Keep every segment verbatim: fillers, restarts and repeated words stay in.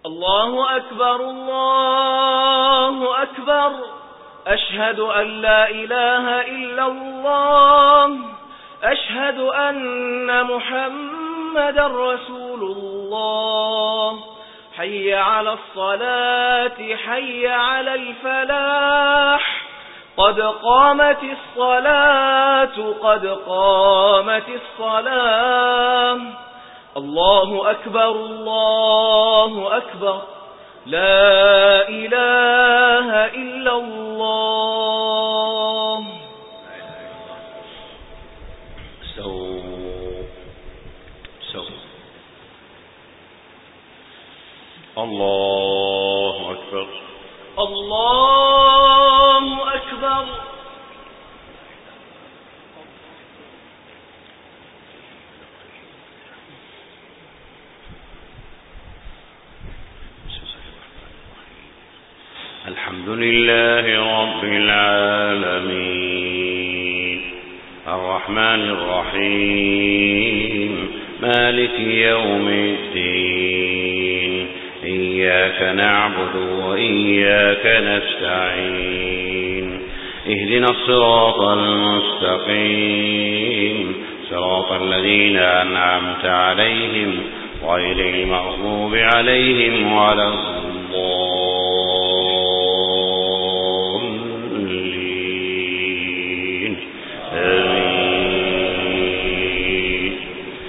الله أكبر الله أكبر أشهد أن لا إله إلا الله أشهد أن محمد رسول الله حي على الصلاة حي على الفلاح قد قامت الصلاة قد قامت الصلاة الله أكبر الله أكبر لا إله إلا الله. سو سو الله أكبر الله أكبر. الحمد لله رب العالمين الرحمن الرحيم مالك يوم الدين إياك نعبد وإياك نستعين اهدنا الصراط المستقيم صراط الذين أنعمت عليهم غير المغضوب عليهم ولا الضالين آمين.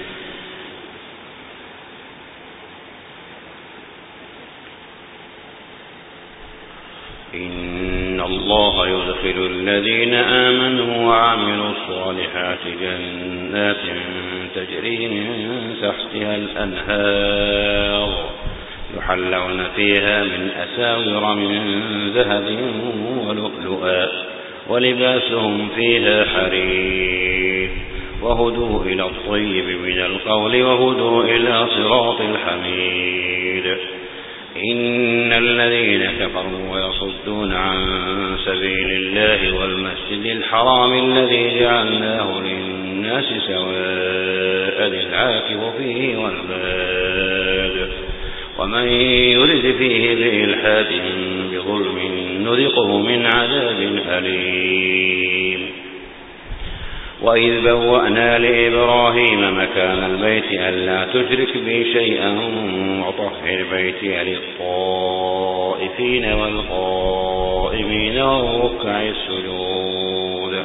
إن الله يدخل الذين آمنوا وعملوا الصالحات جنات تجري من تحتها الأنهار يحلون فيها من أساور من ذهب ولؤلؤا ولباسهم فيها حرير وهدوا إلى الطيب من القول وهدوا إلى صراط الحميد. إن الذين كفروا ويصدون عن سبيل الله والمسجد الحرام الذي جعلناه للناس سواء العاكف فيه والباد ومن يرد فيه بإلحاد بظلم نذقه من عذاب أليم. وإذ بوأنا لإبراهيم مكان البيت ألا تشرك بي شيئا وطهر بيتي للطائفين والقائمين والركع السجود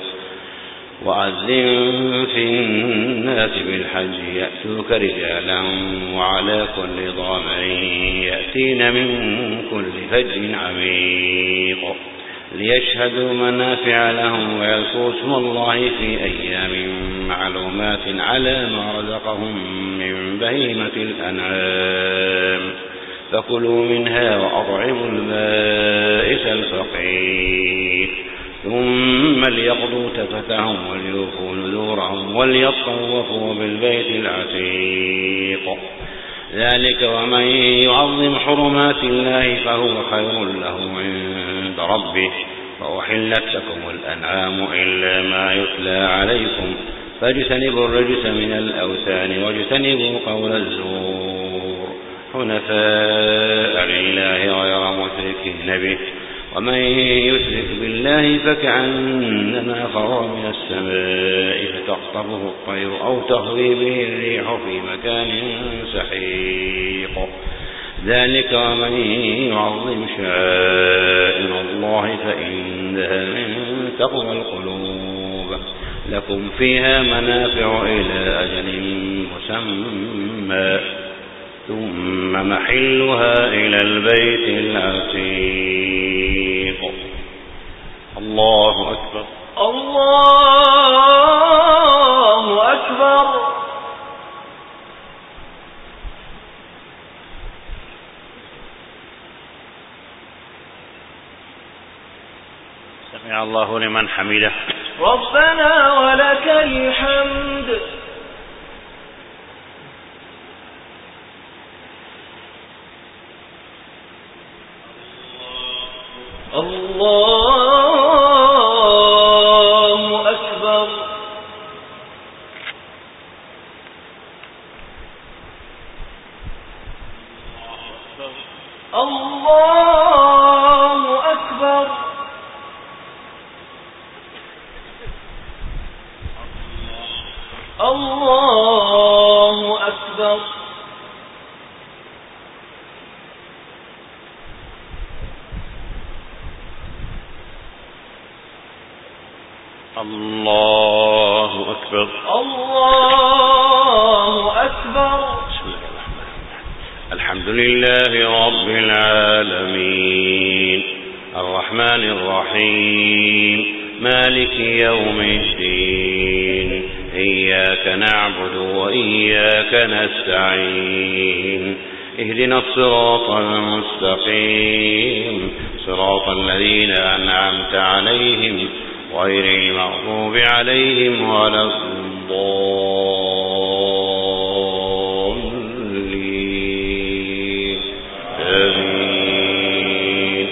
وأذن في الناس بالحج يأتوك رجالا وعلى كل ضامر يأتين من كل فج عميق ليشهدوا منافع لهم ويذكروا اسم الله في أيام معلومات على ما رزقهم من بهيمة الأنعام فكلوا منها وأطعموا البائس الفقير ثم ليقضوا تفتهم وليوفوا نذورهم وليطوفوا بالبيت العتيق ذلك ومن يعظم حرمات الله فهو خير له عند ربه وأحلت لكم الأنعام إلا ما يتلى عليكم فاجتنبوا الرجس من الأوثان واجتنبوا قول الزور حنفاء لله غير مشركين به ومن يشرك بالله فكأنما خر من السماء فتخطفه الطير أو تهوي به الريح في مكان سحيق ذلك ومن يعظم شعائر الله فإنها من تقوى القلوب لكم فيها منافع إلى أجل مسمى ثم محلها إلى البيت العتيق. الله أكبر الله أكبر. سمع الله لمن حمده ربنا ولك الحمد. الله أكبر. الله أكبر الله أكبر الله أكبر الله أكبر. بسم الله الرحمن الرحيم. الحمد لله رب العالمين الرحمن الرحيم مالك يوم الدين إياك نعبد وإياك نستعين اهدنا الصراط المستقيم صراط الذين أنعمت عليهم غير المغضوب عليهم ولا الضالين آمين.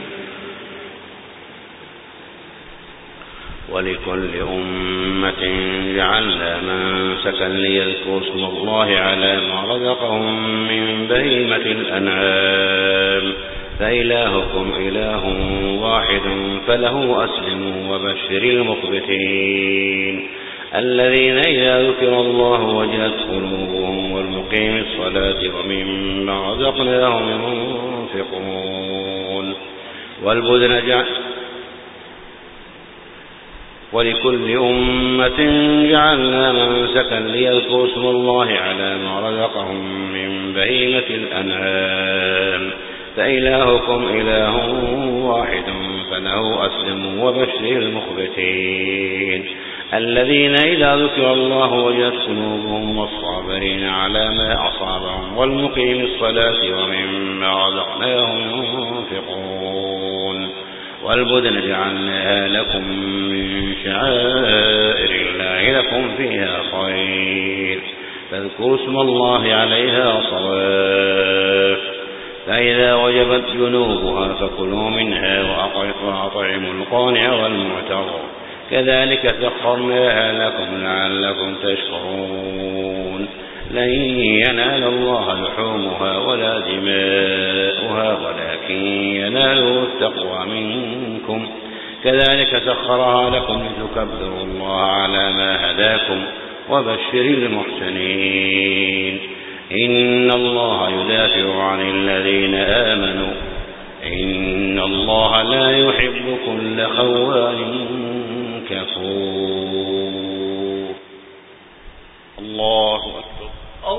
ولكل أمة جعلنا منسكا ليذكروا اسم الله على ما رزقهم من بهيمة الأنعام فإلهكم إله واحد فله أسلموا وبشر المخبتين الذين إذا ذكر الله وجلت قلوبهم والمقيم الصلاة ومما رزقناهم ينفقون والبدن جعل ولكل أمة جعلنا منسكا ليذكروا اسم الله على ما رزقهم من بهيمة الأنعام فإلهكم إله واحد فله أسلموا وبشر المخبتين الذين إذا ذكر الله وجلت قلوبهم والصابرين على ما أصابهم والمقيم الصلاة ومما رزقناهم ينفقون والبدن جعلناها لكم من شعائر الله لكم فيها خير فاذكروا اسم الله عليها صواف فإذا وجبت جنوبها فكلوا منها وأطعموا القانع والمعتر كذلك سخرناها لكم لعلكم تشكرون لن ينال الله لحومها ولا دماؤها ولكن يناله التقوى منكم كذلك سخرها لكم لتكبروا الله على ما هداكم وبشر المحسنين إن الله يدافع عن الذين آمنوا إن الله لا يحب كل خوان كفور. الله أكبر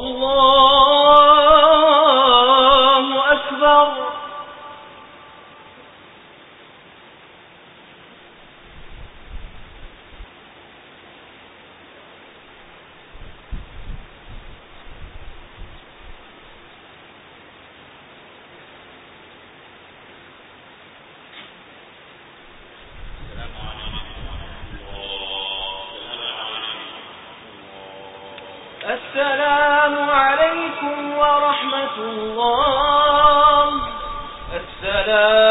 الله أكبر. السلام عليكم ورحمة الله. السلام